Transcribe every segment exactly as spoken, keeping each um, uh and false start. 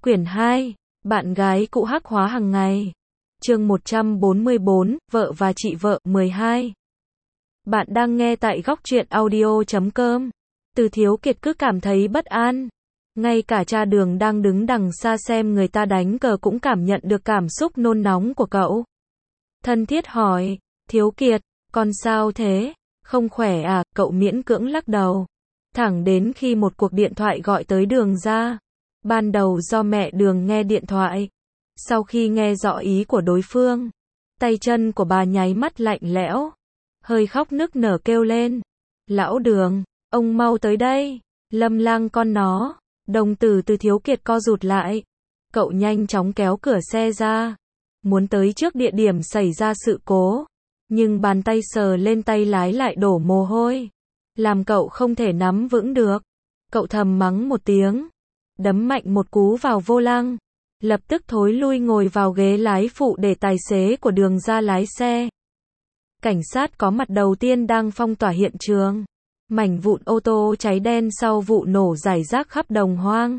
Quyển hai, bạn gái cũ hắc hóa hàng ngày. Chương một trăm bốn mươi bốn, vợ và chị vợ, mười hai. Bạn đang nghe tại góc truyện audio chấm com. Từ Thiếu Kiệt cứ cảm thấy bất an. Ngay cả cha Đường đang đứng đằng xa xem người ta đánh cờ cũng cảm nhận được cảm xúc nôn nóng của cậu. Thân thiết hỏi, Thiếu Kiệt, con sao thế? Không khỏe à? Cậu miễn cưỡng lắc đầu. Thẳng đến khi một cuộc điện thoại gọi tới Đường ra. Ban đầu do mẹ Đường nghe điện thoại. Sau khi nghe rõ ý của đối phương, tay chân của bà nháy mắt lạnh lẽo. Hơi khóc nức nở kêu lên. Lão Đường, ông mau tới đây. Lâm Lang con nó. Đồng tử Từ Thiếu Kiệt co rụt lại. Cậu nhanh chóng kéo cửa xe ra. Muốn tới trước địa điểm xảy ra sự cố. Nhưng bàn tay sờ lên tay lái lại đổ mồ hôi. Làm cậu không thể nắm vững được. Cậu thầm mắng một tiếng. Đấm mạnh một cú vào vô lăng. Lập tức thối lui ngồi vào ghế lái phụ để tài xế của Đường ra lái xe. Cảnh sát có mặt đầu tiên đang phong tỏa hiện trường. Mảnh vụn ô tô cháy đen sau vụ nổ rải rác khắp đồng hoang.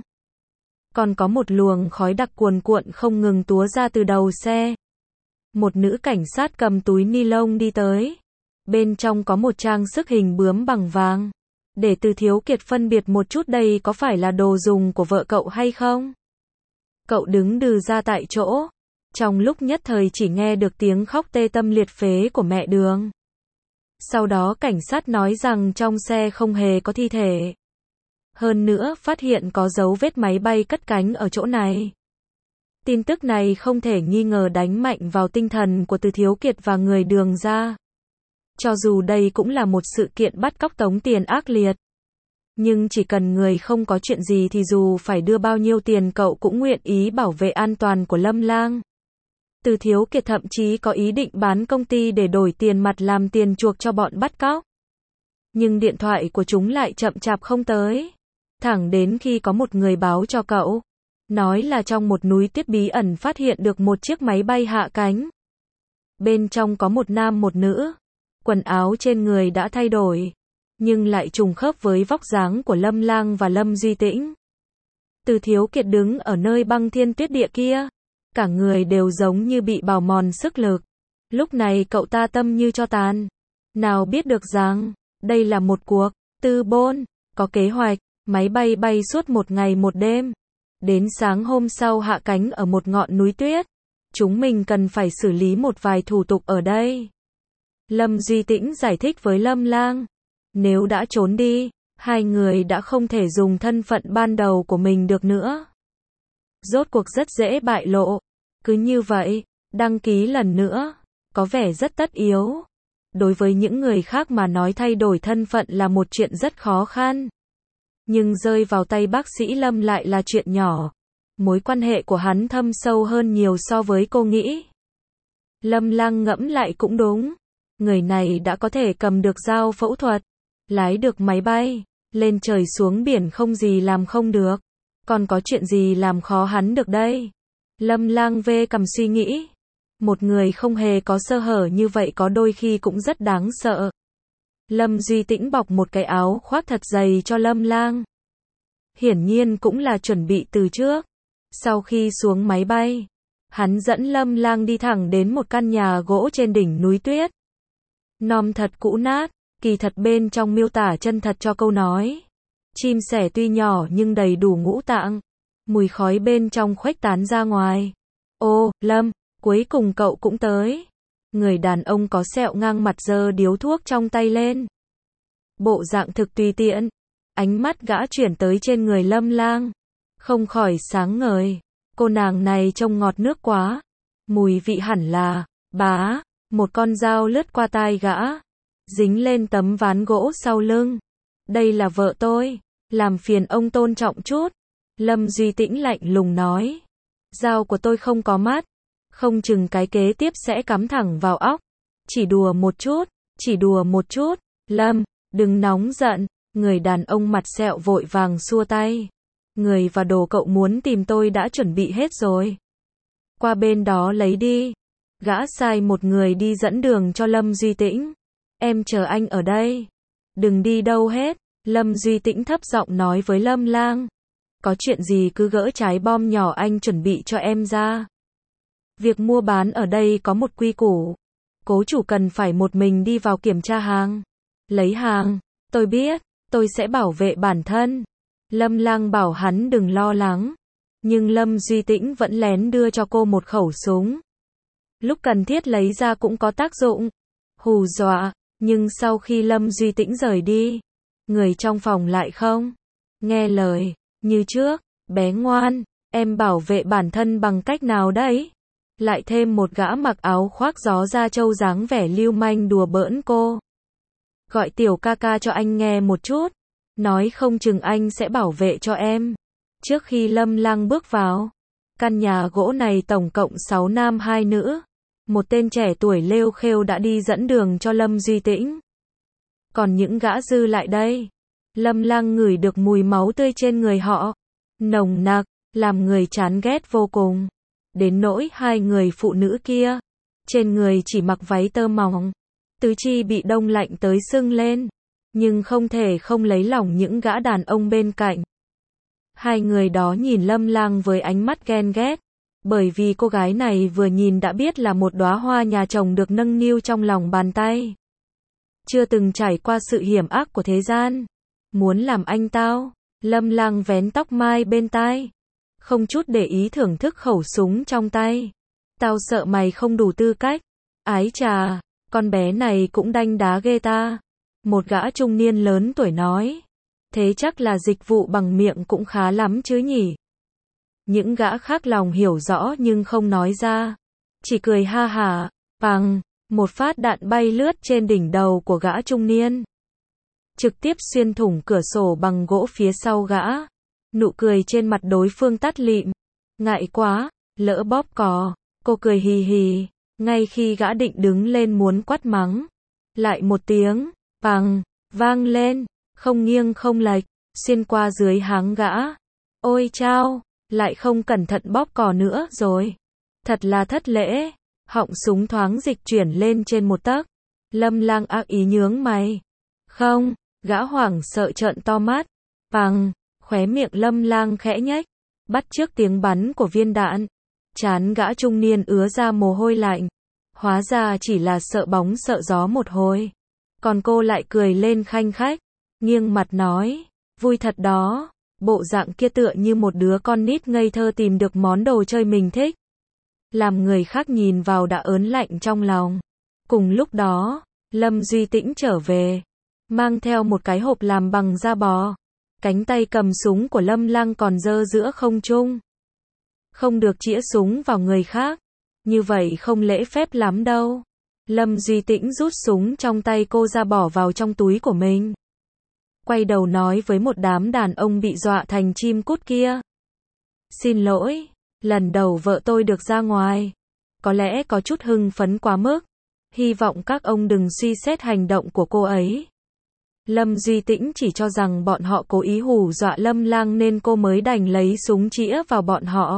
Còn có một luồng khói đặc cuồn cuộn không ngừng túa ra từ đầu xe. Một nữ cảnh sát cầm túi ni lông đi tới. Bên trong có một trang sức hình bướm bằng vàng. Để Từ Thiếu Kiệt phân biệt một chút đây có phải là đồ dùng của vợ cậu hay không? Cậu đứng đừ ra tại chỗ. Trong lúc nhất thời chỉ nghe được tiếng khóc tê tâm liệt phế của mẹ Đường. Sau đó cảnh sát nói rằng trong xe không hề có thi thể. Hơn nữa phát hiện có dấu vết máy bay cất cánh ở chỗ này. Tin tức này không thể nghi ngờ đánh mạnh vào tinh thần của Từ Thiếu Kiệt và người Đường ra. Cho dù đây cũng là một sự kiện bắt cóc tống tiền ác liệt. Nhưng chỉ cần người không có chuyện gì thì dù phải đưa bao nhiêu tiền cậu cũng nguyện ý bảo vệ an toàn của Lâm Lang. Từ Thiếu Kiệt thậm chí có ý định bán công ty để đổi tiền mặt làm tiền chuộc cho bọn bắt cóc. Nhưng điện thoại của chúng lại chậm chạp không tới. Thẳng đến khi có một người báo cho cậu. Nói là trong một núi tuyết bí ẩn phát hiện được một chiếc máy bay hạ cánh. Bên trong có một nam một nữ. Quần áo trên người đã thay đổi. Nhưng lại trùng khớp với vóc dáng của Lâm Lang và Lâm Duy Tĩnh. Từ Thiếu Kiệt đứng ở nơi băng thiên tuyết địa kia. Cả người đều giống như bị bào mòn sức lực. Lúc này cậu ta tâm như tro tàn. Nào biết được rằng, đây là một cuộc tư bôn, có kế hoạch, máy bay bay suốt một ngày một đêm. Đến sáng hôm sau hạ cánh ở một ngọn núi tuyết. Chúng mình cần phải xử lý một vài thủ tục ở đây. Lâm Duy Tĩnh giải thích với Lâm Lang. Nếu đã trốn đi, hai người đã không thể dùng thân phận ban đầu của mình được nữa. Rốt cuộc rất dễ bại lộ. Cứ như vậy, đăng ký lần nữa, có vẻ rất tất yếu. Đối với những người khác mà nói thay đổi thân phận là một chuyện rất khó khăn. Nhưng rơi vào tay bác sĩ Lâm lại là chuyện nhỏ. Mối quan hệ của hắn thâm sâu hơn nhiều so với cô nghĩ. Lâm Lang ngẫm lại cũng đúng. Người này đã có thể cầm được dao phẫu thuật, lái được máy bay, lên trời xuống biển không gì làm không được. Còn có chuyện gì làm khó hắn được đây? Lâm Lang vê cằm suy nghĩ. Một người không hề có sơ hở như vậy có đôi khi cũng rất đáng sợ. Lâm Duy Tĩnh bọc một cái áo khoác thật dày cho Lâm Lang. Hiển nhiên cũng là chuẩn bị từ trước. Sau khi xuống máy bay, hắn dẫn Lâm Lang đi thẳng đến một căn nhà gỗ trên đỉnh núi tuyết. Nom thật cũ nát, kỳ thật bên trong miêu tả chân thật cho câu nói. Chim sẻ tuy nhỏ nhưng đầy đủ ngũ tạng. Mùi khói bên trong khuếch tán ra ngoài. Ô, Lâm, cuối cùng cậu cũng tới. Người đàn ông có sẹo ngang mặt giơ điếu thuốc trong tay lên. Bộ dạng thực tùy tiện. Ánh mắt gã chuyển tới trên người Lâm Lang. Không khỏi sáng ngời. Cô nàng này trông ngọt nước quá. Mùi vị hẳn là, bá. Một con dao lướt qua tai gã. Dính lên tấm ván gỗ sau lưng. Đây là vợ tôi. Làm phiền ông tôn trọng chút. Lâm Duy Tĩnh lạnh lùng nói. Dao của tôi không có mắt. Không chừng cái kế tiếp sẽ cắm thẳng vào óc. Chỉ đùa một chút. Chỉ đùa một chút. Lâm, đừng nóng giận. Người đàn ông mặt sẹo vội vàng xua tay. Người và đồ cậu muốn tìm tôi đã chuẩn bị hết rồi. Qua bên đó lấy đi. Gã sai một người đi dẫn đường cho Lâm Duy Tĩnh. Em chờ anh ở đây. Đừng đi đâu hết. Lâm Duy Tĩnh thấp giọng nói với Lâm Lang. có chuyện gì cứ gỡ trái bom nhỏ anh chuẩn bị cho em ra. Việc mua bán ở đây có một quy củ. Cố chủ cần phải một mình đi vào kiểm tra hàng. Lấy hàng. Tôi biết, tôi sẽ bảo vệ bản thân. Lâm Lang bảo hắn đừng lo lắng. Nhưng Lâm Duy Tĩnh vẫn lén đưa cho cô một khẩu súng. Lúc cần thiết lấy ra cũng có tác dụng. Hù dọa, nhưng sau khi Lâm Duy Tĩnh rời đi, người trong phòng lại không nghe lời. Như trước, bé ngoan, em bảo vệ bản thân bằng cách nào đấy? Lại thêm một gã mặc áo khoác gió da trâu dáng vẻ lưu manh đùa bỡn cô. Gọi tiểu ca ca cho anh nghe một chút. Nói không chừng anh sẽ bảo vệ cho em. Trước khi Lâm Lang bước vào căn nhà gỗ này tổng cộng sáu nam hai nữ. Một tên trẻ tuổi lêu khêu đã đi dẫn đường cho Lâm Duy Tĩnh. Còn những gã dư lại đây, Lâm Lang ngửi được mùi máu tươi trên người họ. Nồng nặc, làm người chán ghét vô cùng. Đến nỗi hai người phụ nữ kia, trên người chỉ mặc váy tơ mỏng, tứ chi bị đông lạnh tới sưng lên, nhưng không thể không lấy lòng những gã đàn ông bên cạnh. Hai người đó nhìn Lâm Lang với ánh mắt ghen ghét, bởi vì cô gái này vừa nhìn đã biết là một đóa hoa nhà chồng được nâng niu trong lòng bàn tay. Chưa từng trải qua sự hiểm ác của thế gian. Muốn làm anh tao? Lâm Lang vén tóc mai bên tai, không chút để ý thưởng thức khẩu súng trong tay. Tao sợ mày không đủ tư cách. Ái chà, con bé này cũng đanh đá ghê ta. Một gã trung niên lớn tuổi nói. Thế chắc là dịch vụ bằng miệng cũng khá lắm chứ nhỉ? Những gã khác lòng hiểu rõ nhưng không nói ra. Chỉ cười ha hả. Bằng, một phát đạn bay lướt trên đỉnh đầu của gã trung niên. Trực tiếp xuyên thủng cửa sổ bằng gỗ phía sau gã. Nụ cười trên mặt đối phương tắt lịm. Ngại quá, lỡ bóp cò. Cô cười hì hì. Ngay khi gã định đứng lên muốn quát mắng. Lại một tiếng, bằng, vang lên. Không nghiêng không lệch, xuyên qua dưới háng gã. Ôi chao, lại không cẩn thận bóp cò nữa rồi. Thật là thất lễ. Họng súng thoáng dịch chuyển lên trên một tấc. Lâm Lang ác ý nhướng mày. Không, gã hoảng sợ trợn to mắt. Bằng, khóe miệng Lâm Lang khẽ nhếch, bắt chước tiếng bắn của viên đạn. Trán gã trung niên ứa ra mồ hôi lạnh. Hóa ra chỉ là sợ bóng sợ gió một hồi. Còn cô lại cười lên khanh khách, nghiêng mặt nói, vui thật đó. Bộ dạng kia tựa như một đứa con nít ngây thơ tìm được món đồ chơi mình thích. Làm người khác nhìn vào đã ớn lạnh trong lòng. Cùng lúc đó, Lâm Duy Tĩnh trở về, mang theo một cái hộp làm bằng da bò. Cánh tay cầm súng của Lâm Lang còn giơ giữa không trung. Không được chĩa súng vào người khác. Như vậy không lễ phép lắm đâu. Lâm Duy Tĩnh rút súng trong tay cô ra bỏ vào trong túi của mình. Quay đầu nói với một đám đàn ông bị dọa thành chim cút kia. Xin lỗi, lần đầu vợ tôi được ra ngoài. Có lẽ có chút hưng phấn quá mức. Hy vọng các ông đừng suy xét hành động của cô ấy. Lâm Duy Tĩnh chỉ cho rằng bọn họ cố ý hù dọa Lâm Lang nên cô mới đành lấy súng chĩa vào bọn họ.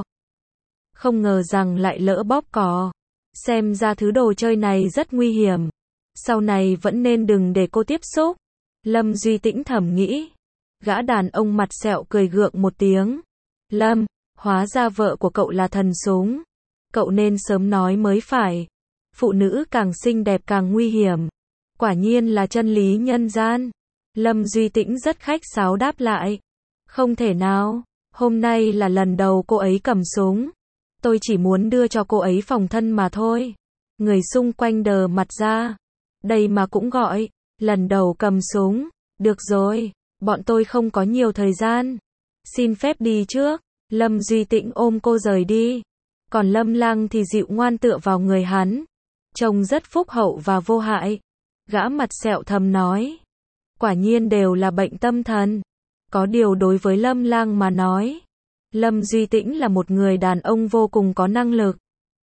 Không ngờ rằng lại lỡ bóp cò. Xem ra thứ đồ chơi này rất nguy hiểm. Sau này vẫn nên đừng để cô tiếp xúc. Lâm Duy Tĩnh thầm nghĩ. Gã đàn ông mặt sẹo cười gượng một tiếng. Lâm, hóa ra vợ của cậu là thần súng. Cậu nên sớm nói mới phải. Phụ nữ càng xinh đẹp càng nguy hiểm. Quả nhiên là chân lý nhân gian. Lâm Duy Tĩnh rất khách sáo đáp lại. Không thể nào, hôm nay là lần đầu cô ấy cầm súng. Tôi chỉ muốn đưa cho cô ấy phòng thân mà thôi. Người xung quanh đờ mặt ra. Đây mà cũng gọi, lần đầu cầm súng. Được rồi, bọn tôi không có nhiều thời gian. Xin phép đi trước. Lâm Duy Tĩnh ôm cô rời đi. Còn Lâm Lang thì dịu ngoan tựa vào người hắn. Trông rất phúc hậu và vô hại. Gã mặt sẹo thầm nói. Quả nhiên đều là bệnh tâm thần. Có điều đối với Lâm Lang mà nói, Lâm Duy Tĩnh là một người đàn ông vô cùng có năng lực.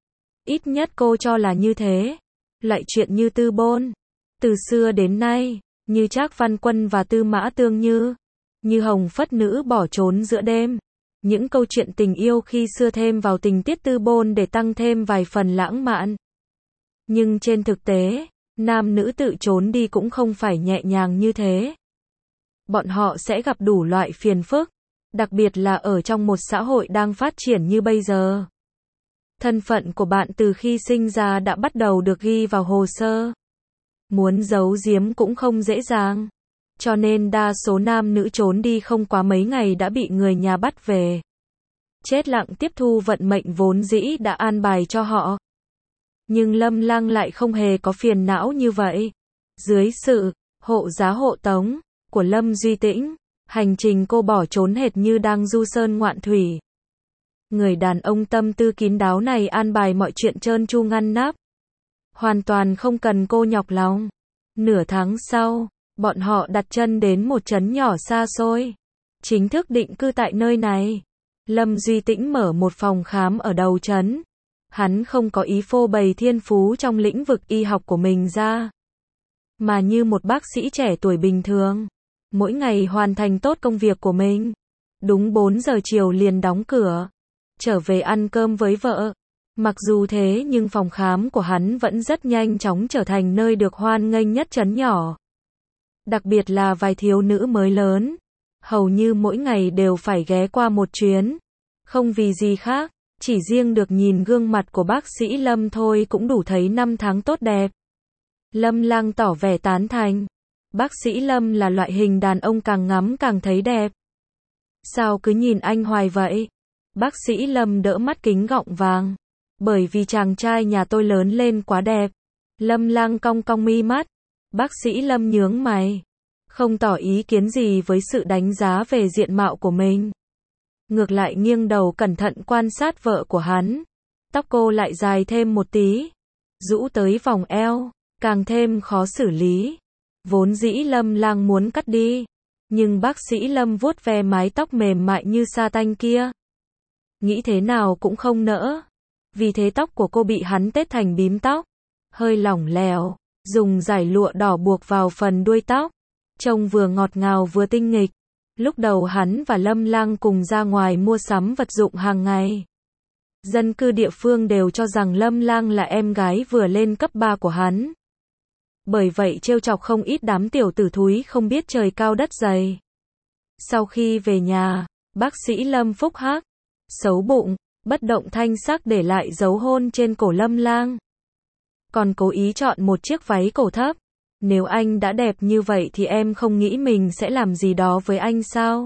Ít nhất cô cho là như thế. Lại chuyện như Tư Bôn. Từ xưa đến nay, như Trác Văn Quân và Tư Mã Tương Như, như Hồng Phất Nữ bỏ trốn giữa đêm. Những câu chuyện tình yêu khi xưa thêm vào tình tiết Tư Bôn để tăng thêm vài phần lãng mạn. Nhưng trên thực tế, nam nữ tự trốn đi cũng không phải nhẹ nhàng như thế. Bọn họ sẽ gặp đủ loại phiền phức. Đặc biệt là ở trong một xã hội đang phát triển như bây giờ. Thân phận của bạn từ khi sinh ra đã bắt đầu được ghi vào hồ sơ. Muốn giấu giếm cũng không dễ dàng. Cho nên đa số nam nữ trốn đi không quá mấy ngày đã bị người nhà bắt về. Chết lặng tiếp thu vận mệnh vốn dĩ đã an bài cho họ. Nhưng Lâm Lang lại không hề có phiền não như vậy. Dưới sự hộ giá hộ tống của Lâm Duy Tĩnh, hành trình cô bỏ trốn hệt như đang du sơn ngoạn thủy. Người đàn ông tâm tư kín đáo này an bài mọi chuyện trơn tru ngăn nắp. Hoàn toàn không cần cô nhọc lòng. Nửa tháng sau, bọn họ đặt chân đến một trấn nhỏ xa xôi. Chính thức định cư tại nơi này. Lâm Duy Tĩnh mở một phòng khám ở đầu trấn. Hắn không có ý phô bày thiên phú trong lĩnh vực y học của mình ra. Mà như một bác sĩ trẻ tuổi bình thường. Mỗi ngày hoàn thành tốt công việc của mình. Đúng bốn giờ chiều liền đóng cửa. Trở về ăn cơm với vợ. Mặc dù thế nhưng phòng khám của hắn vẫn rất nhanh chóng trở thành nơi được hoan nghênh nhất trấn nhỏ. Đặc biệt là vài thiếu nữ mới lớn. Hầu như mỗi ngày đều phải ghé qua một chuyến. Không vì gì khác, chỉ riêng được nhìn gương mặt của bác sĩ Lâm thôi cũng đủ thấy năm tháng tốt đẹp. Lâm Lang tỏ vẻ tán thành. Bác sĩ Lâm là loại hình đàn ông càng ngắm càng thấy đẹp. Sao cứ nhìn anh hoài vậy? Bác sĩ Lâm đỡ mắt kính gọng vàng. Bởi vì chàng trai nhà tôi lớn lên quá đẹp. Lâm Lang cong cong mi mắt. Bác sĩ Lâm nhướng mày. Không tỏ ý kiến gì với sự đánh giá về diện mạo của mình. Ngược lại nghiêng đầu cẩn thận quan sát vợ của hắn. Tóc cô lại dài thêm một tí. Rũ tới vòng eo. Càng thêm khó xử lý. Vốn dĩ Lâm Lang muốn cắt đi. Nhưng bác sĩ Lâm vuốt ve mái tóc mềm mại như sa tanh kia. Nghĩ thế nào cũng không nỡ. Vì thế tóc của cô bị hắn tết thành bím tóc. Hơi lỏng lẻo. Dùng dải lụa đỏ buộc vào phần đuôi tóc. Trông vừa ngọt ngào vừa tinh nghịch. Lúc đầu hắn và Lâm Lang cùng ra ngoài mua sắm vật dụng hàng ngày. Dân cư địa phương đều cho rằng Lâm Lang là em gái vừa lên cấp ba của hắn. Bởi vậy trêu chọc không ít đám tiểu tử thúi không biết trời cao đất dày. Sau khi về nhà, bác sĩ Lâm phúc hắc, xấu bụng, bất động thanh sắc để lại dấu hôn trên cổ Lâm Lang. Còn cố ý chọn một chiếc váy cổ thấp. Nếu anh đã đẹp như vậy thì em không nghĩ mình sẽ làm gì đó với anh sao?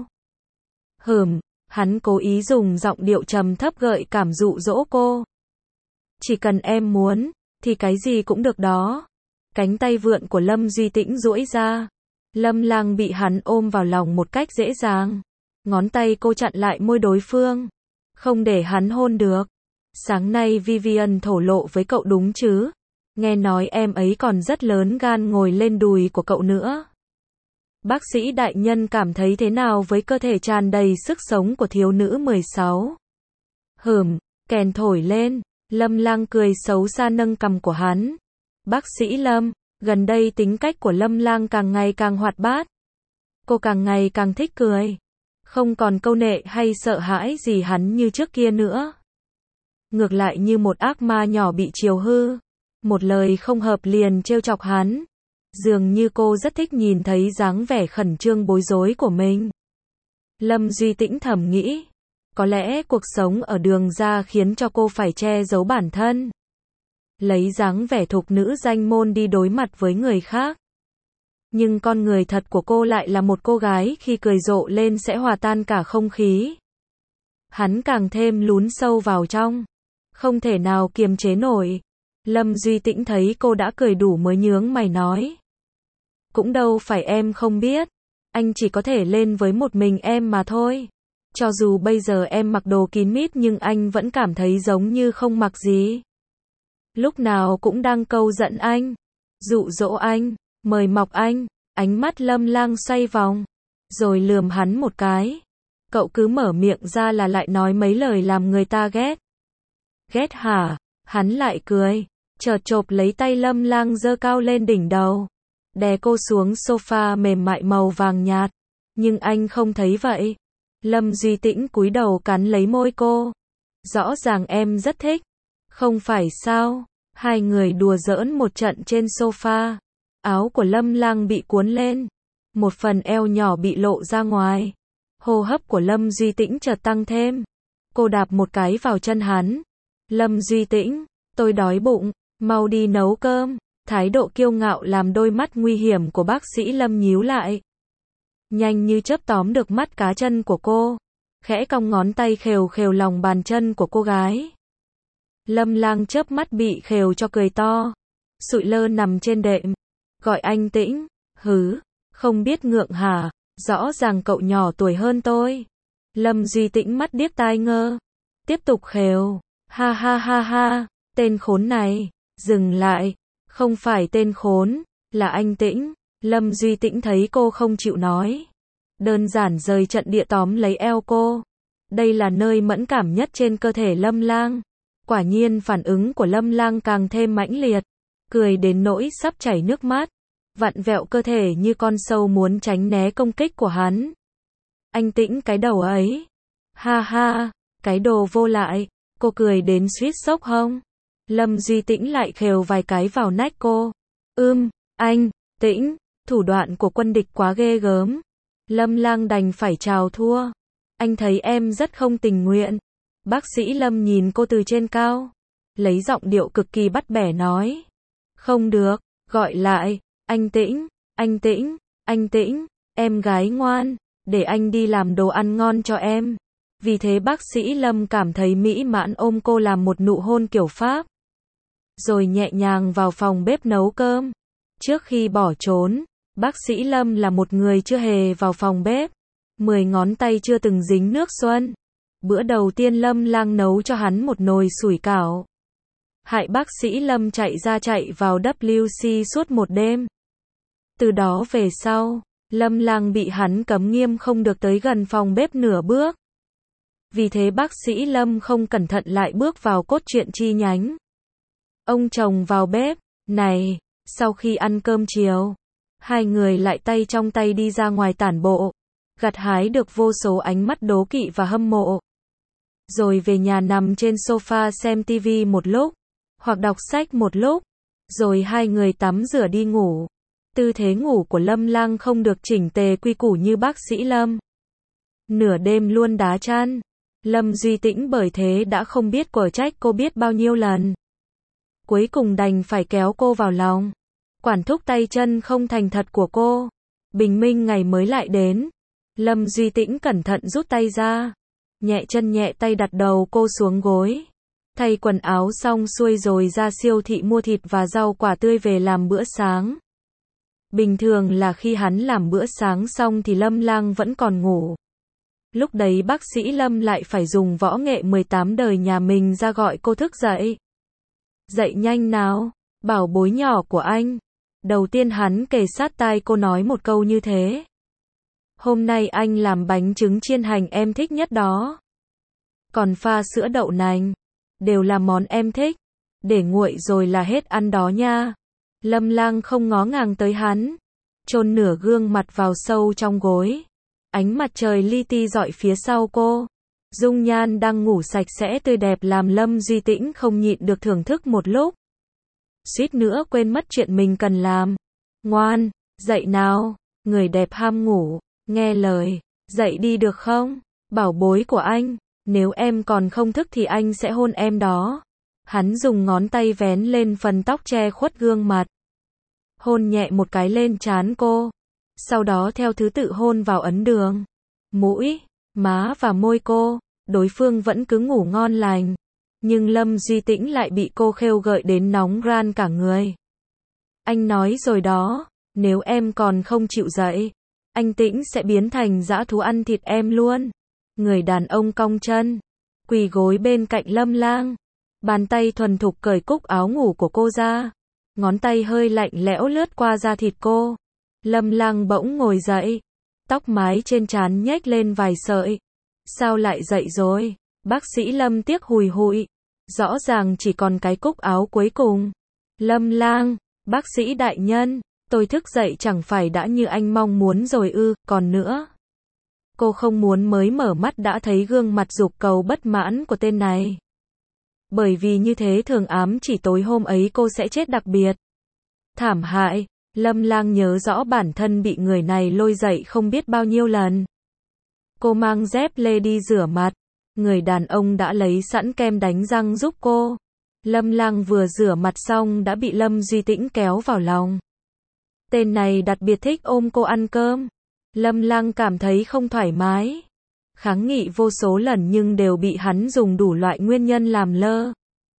Hừm, hắn cố ý dùng giọng điệu trầm thấp gợi cảm dụ dỗ cô. Chỉ cần em muốn, thì cái gì cũng được đó. Cánh tay vượn của Lâm Duy Tĩnh duỗi ra. Lâm Lang bị hắn ôm vào lòng một cách dễ dàng. Ngón tay cô chặn lại môi đối phương. Không để hắn hôn được. Sáng nay Vivian thổ lộ với cậu đúng chứ? Nghe nói em ấy còn rất lớn gan ngồi lên đùi của cậu nữa. Bác sĩ đại nhân cảm thấy thế nào với cơ thể tràn đầy sức sống của thiếu nữ mười sáu? Hừm, kèn thổi lên. Lâm Lang cười xấu xa nâng cằm của hắn. Bác sĩ Lâm, gần đây tính cách của Lâm Lang càng ngày càng hoạt bát. Cô càng ngày càng thích cười. Không còn câu nệ hay sợ hãi gì hắn như trước kia nữa. Ngược lại như một ác ma nhỏ bị chiều hư. Một lời không hợp liền trêu chọc hắn. Dường như cô rất thích nhìn thấy dáng vẻ khẩn trương bối rối của mình. Lâm Duy Tĩnh thầm nghĩ. Có lẽ cuộc sống ở đường ra khiến cho cô phải che giấu bản thân. Lấy dáng vẻ thục nữ danh môn đi đối mặt với người khác. Nhưng con người thật của cô lại là một cô gái khi cười rộ lên sẽ hòa tan cả không khí. Hắn càng thêm lún sâu vào trong. Không thể nào kiềm chế nổi. Lâm Duy Tĩnh thấy cô đã cười đủ mới nhướng mày nói. Cũng đâu phải em không biết. Anh chỉ có thể lên với một mình em mà thôi. Cho dù bây giờ em mặc đồ kín mít nhưng anh vẫn cảm thấy giống như không mặc gì. Lúc nào cũng đang câu giận anh. Dụ dỗ anh. Mời mọc anh. Ánh mắt Lâm Lang xoay vòng. Rồi lườm hắn một cái. Cậu cứ mở miệng ra là lại nói mấy lời làm người ta ghét. Ghét hả? Hắn lại cười. Chợt chộp lấy tay Lâm Lang giơ cao lên đỉnh đầu. Đè cô xuống sofa mềm mại màu vàng nhạt. Nhưng anh không thấy vậy. Lâm Duy Tĩnh cúi đầu cắn lấy môi cô. Rõ ràng em rất thích. Không phải sao? Hai người đùa giỡn một trận trên sofa. Áo của Lâm Lang bị cuốn lên. Một phần eo nhỏ bị lộ ra ngoài. Hô hấp của Lâm Duy Tĩnh chợt tăng thêm. Cô đạp một cái vào chân hắn. Lâm Duy Tĩnh, tôi đói bụng, mau đi nấu cơm. Thái độ kiêu ngạo làm đôi mắt nguy hiểm của bác sĩ Lâm nhíu lại. Nhanh như chớp tóm được mắt cá chân của cô. Khẽ cong ngón tay khều khều lòng bàn chân của cô gái. Lâm Lang chớp mắt bị khều cho cười to. Sụi lơ nằm trên đệm. Gọi anh Tĩnh, hứ, không biết ngượng hả, rõ ràng cậu nhỏ tuổi hơn tôi. Lâm Duy Tĩnh mắt điếc tai ngơ. Tiếp tục khều, ha ha ha ha, tên khốn này, dừng lại, không phải tên khốn, là anh Tĩnh. Lâm Duy Tĩnh thấy cô không chịu nói. Đơn giản rời trận địa tóm lấy eo cô. Đây là nơi mẫn cảm nhất trên cơ thể Lâm Lang. Quả nhiên phản ứng của Lâm Lang càng thêm mãnh liệt. Cười đến nỗi sắp chảy nước mắt. Vặn vẹo cơ thể như con sâu muốn tránh né công kích của hắn. Anh Tĩnh cái đầu ấy. Ha ha, cái đồ vô lại. Cô cười đến suýt sốc hông. Lâm Duy Tĩnh lại khều vài cái vào nách cô. Ưm, anh, Tĩnh, thủ đoạn của quân địch quá ghê gớm. Lâm Lang đành phải chào thua. Anh thấy em rất không tình nguyện. Bác sĩ Lâm nhìn cô từ trên cao. Lấy giọng điệu cực kỳ bắt bẻ nói. Không được, gọi lại. Anh Tĩnh, anh Tĩnh, anh Tĩnh, em gái ngoan. Để anh đi làm đồ ăn ngon cho em. Vì thế bác sĩ Lâm cảm thấy mỹ mãn ôm cô làm một nụ hôn kiểu Pháp. Rồi nhẹ nhàng vào phòng bếp nấu cơm. Trước khi bỏ trốn, bác sĩ Lâm là một người chưa hề vào phòng bếp. Mười ngón tay chưa từng dính nước xuân. Bữa đầu tiên Lâm Lang nấu cho hắn một nồi sủi cảo. Hại bác sĩ Lâm chạy ra chạy vào W C suốt một đêm. Từ đó về sau, Lâm Lang bị hắn cấm nghiêm không được tới gần phòng bếp nửa bước. Vì thế bác sĩ Lâm không cẩn thận lại bước vào cốt truyện chi nhánh. Ông chồng vào bếp, này, sau khi ăn cơm chiều, hai người lại tay trong tay đi ra ngoài tản bộ, gặt hái được vô số ánh mắt đố kỵ và hâm mộ. Rồi về nhà nằm trên sofa xem tivi một lúc, hoặc đọc sách một lúc, rồi hai người tắm rửa đi ngủ. Tư thế ngủ của Lâm Lang không được chỉnh tề quy củ như bác sĩ Lâm. Nửa đêm luôn đá chăn. Lâm Duy Tĩnh bởi thế đã không biết quở trách cô biết bao nhiêu lần. Cuối cùng đành phải kéo cô vào lòng. Quản thúc tay chân không thành thật của cô. Bình minh ngày mới lại đến. Lâm Duy Tĩnh cẩn thận rút tay ra. Nhẹ chân nhẹ tay đặt đầu cô xuống gối. Thay quần áo xong xuôi rồi ra siêu thị mua thịt và rau quả tươi về làm bữa sáng. Bình thường là khi hắn làm bữa sáng xong thì Lâm Lang vẫn còn ngủ. Lúc đấy bác sĩ Lâm lại phải dùng võ nghệ mười tám đời nhà mình ra gọi cô thức dậy. Dậy nhanh nào, bảo bối nhỏ của anh. Đầu tiên hắn kề sát tai cô nói một câu như thế. Hôm nay anh làm bánh trứng chiên hành em thích nhất đó. Còn pha sữa đậu nành. Đều là món em thích. Để nguội rồi là hết ăn đó nha. Lâm Lang không ngó ngàng tới hắn. Chôn nửa gương mặt vào sâu trong gối. Ánh mặt trời li ti rọi phía sau cô. Dung nhan đang ngủ sạch sẽ tươi đẹp làm Lâm Duy Tĩnh không nhịn được thưởng thức một lúc. Suýt nữa quên mất chuyện mình cần làm. Ngoan, dậy nào, người đẹp ham ngủ, nghe lời, dậy đi được không? Bảo bối của anh, nếu em còn không thức thì anh sẽ hôn em đó. Hắn dùng ngón tay vén lên phần tóc che khuất gương mặt. Hôn nhẹ một cái lên trán cô. Sau đó theo thứ tự hôn vào ấn đường, mũi, má và môi cô. Đối phương vẫn cứ ngủ ngon lành. Nhưng Lâm Duy Tĩnh lại bị cô khêu gợi đến nóng ran cả người. Anh nói rồi đó, nếu em còn không chịu dậy, anh Tĩnh sẽ biến thành dã thú ăn thịt em luôn. Người đàn ông cong chân, quỳ gối bên cạnh Lâm Lang. Bàn tay thuần thục cởi cúc áo ngủ của cô ra. Ngón tay hơi lạnh lẽo lướt qua da thịt cô. Lâm Lang bỗng ngồi dậy. Tóc mái trên trán nhếch lên vài sợi. Sao lại dậy rồi? Bác sĩ Lâm tiếc hùi hụi. Rõ ràng chỉ còn cái cúc áo cuối cùng. Lâm Lang, bác sĩ đại nhân, tôi thức dậy chẳng phải đã như anh mong muốn rồi ư, còn nữa. Cô không muốn mới mở mắt đã thấy gương mặt dục cầu bất mãn của tên này. Bởi vì như thế thường ám chỉ tối hôm ấy cô sẽ chết đặc biệt. Thảm hại, Lâm Lang nhớ rõ bản thân bị người này lôi dậy không biết bao nhiêu lần. Cô mang dép lê đi rửa mặt. Người đàn ông đã lấy sẵn kem đánh răng giúp cô. Lâm Lang vừa rửa mặt xong đã bị Lâm Duy Tĩnh kéo vào lòng. Tên này đặc biệt thích ôm cô ăn cơm. Lâm Lang cảm thấy không thoải mái. Kháng nghị vô số lần nhưng đều bị hắn dùng đủ loại nguyên nhân làm lơ.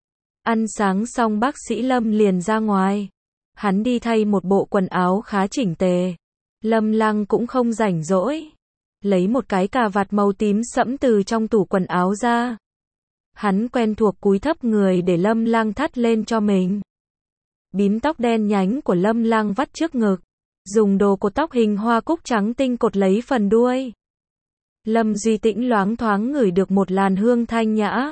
Ăn sáng xong bác sĩ Lâm liền ra ngoài. Hắn đi thay một bộ quần áo khá chỉnh tề. Lâm Lang cũng không rảnh rỗi. Lấy một cái cà vạt màu tím sẫm từ trong tủ quần áo ra. Hắn quen thuộc cúi thấp người để Lâm Lang thắt lên cho mình. Bím tóc đen nhánh của Lâm Lang vắt trước ngực. Dùng đồ cột tóc hình hoa cúc trắng tinh cột lấy phần đuôi. Lâm Duy Tĩnh loáng thoáng ngửi được một làn hương thanh nhã.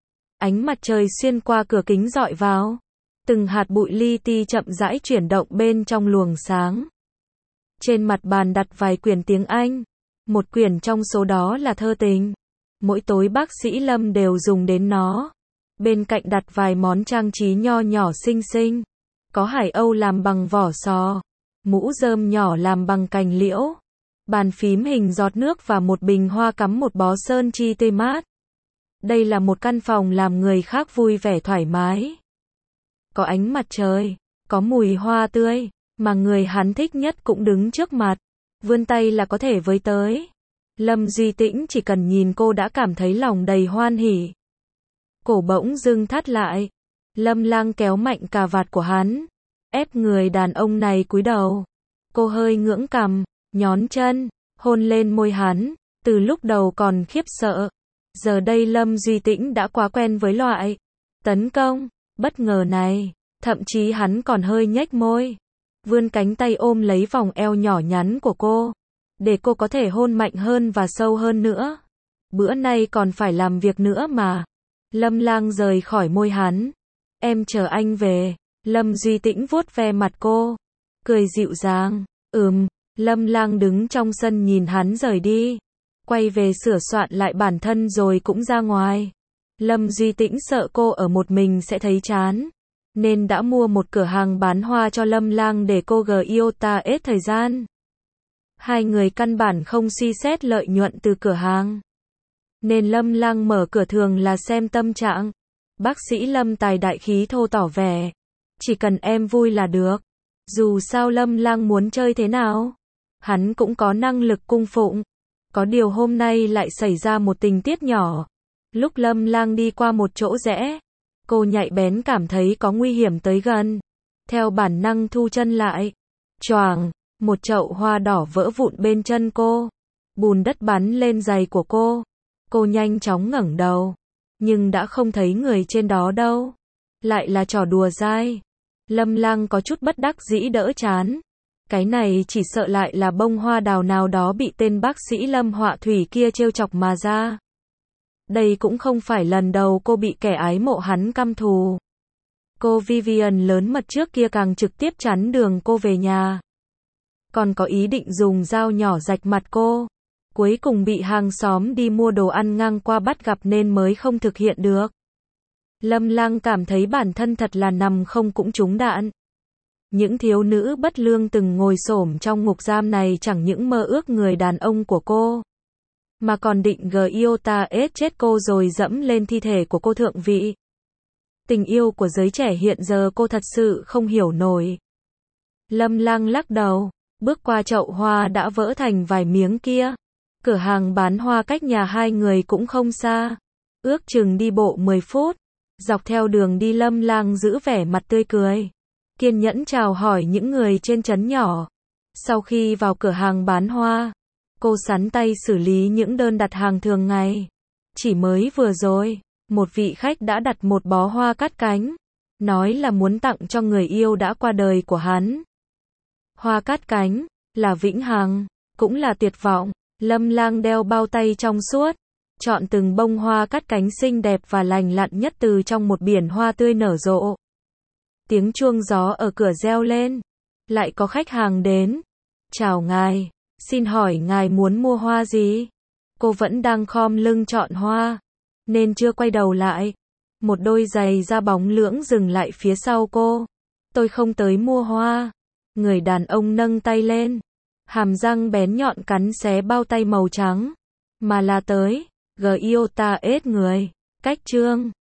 Ánh mặt trời xuyên qua cửa kính rọi vào. Từng hạt bụi li ti chậm rãi chuyển động bên trong luồng sáng. Trên mặt bàn đặt vài quyển tiếng Anh. Một quyển trong số đó là thơ tình. Mỗi tối bác sĩ Lâm đều dùng đến nó. Bên cạnh đặt vài món trang trí nho nhỏ xinh xinh. Có hải âu làm bằng vỏ sò. Mũ rơm nhỏ làm bằng cành liễu. Bàn phím hình giọt nước và một bình hoa cắm một bó sơn chi tươi mát. Đây là một căn phòng làm người khác vui vẻ thoải mái. Có ánh mặt trời, có mùi hoa tươi, mà người hắn thích nhất cũng đứng trước mặt. Vươn tay là có thể với tới. Lâm Duy Tĩnh chỉ cần nhìn cô đã cảm thấy lòng đầy hoan hỉ. Cổ bỗng dưng thắt lại. Lâm Lang kéo mạnh cà vạt của hắn. Ép người đàn ông này cúi đầu. Cô hơi ngưỡng cằm, nhón chân, hôn lên môi hắn. Từ lúc đầu còn khiếp sợ. Giờ đây Lâm Duy Tĩnh đã quá quen với loại tấn công bất ngờ này. Thậm chí hắn còn hơi nhếch môi. Vươn cánh tay ôm lấy vòng eo nhỏ nhắn của cô. Để cô có thể hôn mạnh hơn và sâu hơn nữa. Bữa nay còn phải làm việc nữa mà. Lâm Lang rời khỏi môi hắn. Em chờ anh về. Lâm Duy Tĩnh vuốt ve mặt cô. Cười dịu dàng. Ừm. Lâm Lang đứng trong sân nhìn hắn rời đi. Quay về sửa soạn lại bản thân rồi cũng ra ngoài. Lâm Duy Tĩnh sợ cô ở một mình sẽ thấy chán. Nên đã mua một cửa hàng bán hoa cho Lâm Lang để cô giota hết thời gian. Hai người căn bản không suy xét lợi nhuận từ cửa hàng. Nên Lâm Lang mở cửa thường là xem tâm trạng. Bác sĩ Lâm tài đại khí thô tỏ vẻ. Chỉ cần em vui là được. Dù sao Lâm Lang muốn chơi thế nào, hắn cũng có năng lực cung phụng. Có điều hôm nay lại xảy ra một tình tiết nhỏ. Lúc Lâm Lang đi qua một chỗ rẽ, cô nhạy bén cảm thấy có nguy hiểm tới gần. Theo bản năng thu chân lại. Choàng, một chậu hoa đỏ vỡ vụn bên chân cô. Bùn đất bắn lên giày của cô. Cô nhanh chóng ngẩng đầu. Nhưng đã không thấy người trên đó đâu. Lại là trò đùa dai. Lâm Lang có chút bất đắc dĩ đỡ chán. Cái này chỉ sợ lại là bông hoa đào nào đó bị tên bác sĩ Lâm họa thủy kia trêu chọc mà ra. Đây cũng không phải lần đầu cô bị kẻ ái mộ hắn căm thù. Cô Vivian lớn mật trước kia càng trực tiếp chắn đường cô về nhà. Còn có ý định dùng dao nhỏ rạch mặt cô. Cuối cùng bị hàng xóm đi mua đồ ăn ngang qua bắt gặp nên mới không thực hiện được. Lâm Lang cảm thấy bản thân thật là nằm không cũng trúng đạn. Những thiếu nữ bất lương từng ngồi xổm trong ngục giam này chẳng những mơ ước người đàn ông của cô, mà còn định giota ết chết cô rồi dẫm lên thi thể của cô thượng vị. Tình yêu của giới trẻ hiện giờ cô thật sự không hiểu nổi. Lâm Lang lắc đầu, bước qua chậu hoa đã vỡ thành vài miếng kia. Cửa hàng bán hoa cách nhà hai người cũng không xa. Ước chừng đi bộ mười phút. Dọc theo đường đi Lâm Lang giữ vẻ mặt tươi cười. Kiên nhẫn chào hỏi những người trên trấn nhỏ. Sau khi vào cửa hàng bán hoa, cô sắn tay xử lý những đơn đặt hàng thường ngày. Chỉ mới vừa rồi, một vị khách đã đặt một bó hoa cắt cánh. Nói là muốn tặng cho người yêu đã qua đời của hắn. Hoa cắt cánh, là vĩnh hằng, cũng là tuyệt vọng. Lâm Lang đeo bao tay trong suốt. Chọn từng bông hoa cắt cánh xinh đẹp và lành lặn nhất từ trong một biển hoa tươi nở rộ. Tiếng chuông gió ở cửa reo lên. Lại có khách hàng đến. Chào ngài, xin hỏi ngài muốn mua hoa gì? Cô vẫn đang khom lưng chọn hoa, nên chưa quay đầu lại. Một đôi giày da bóng lưỡng dừng lại phía sau cô. Tôi không tới mua hoa. Người đàn ông nâng tay lên. Hàm răng bén nhọn cắn xé bao tay màu trắng. mà là tới Giota S người. Cách chương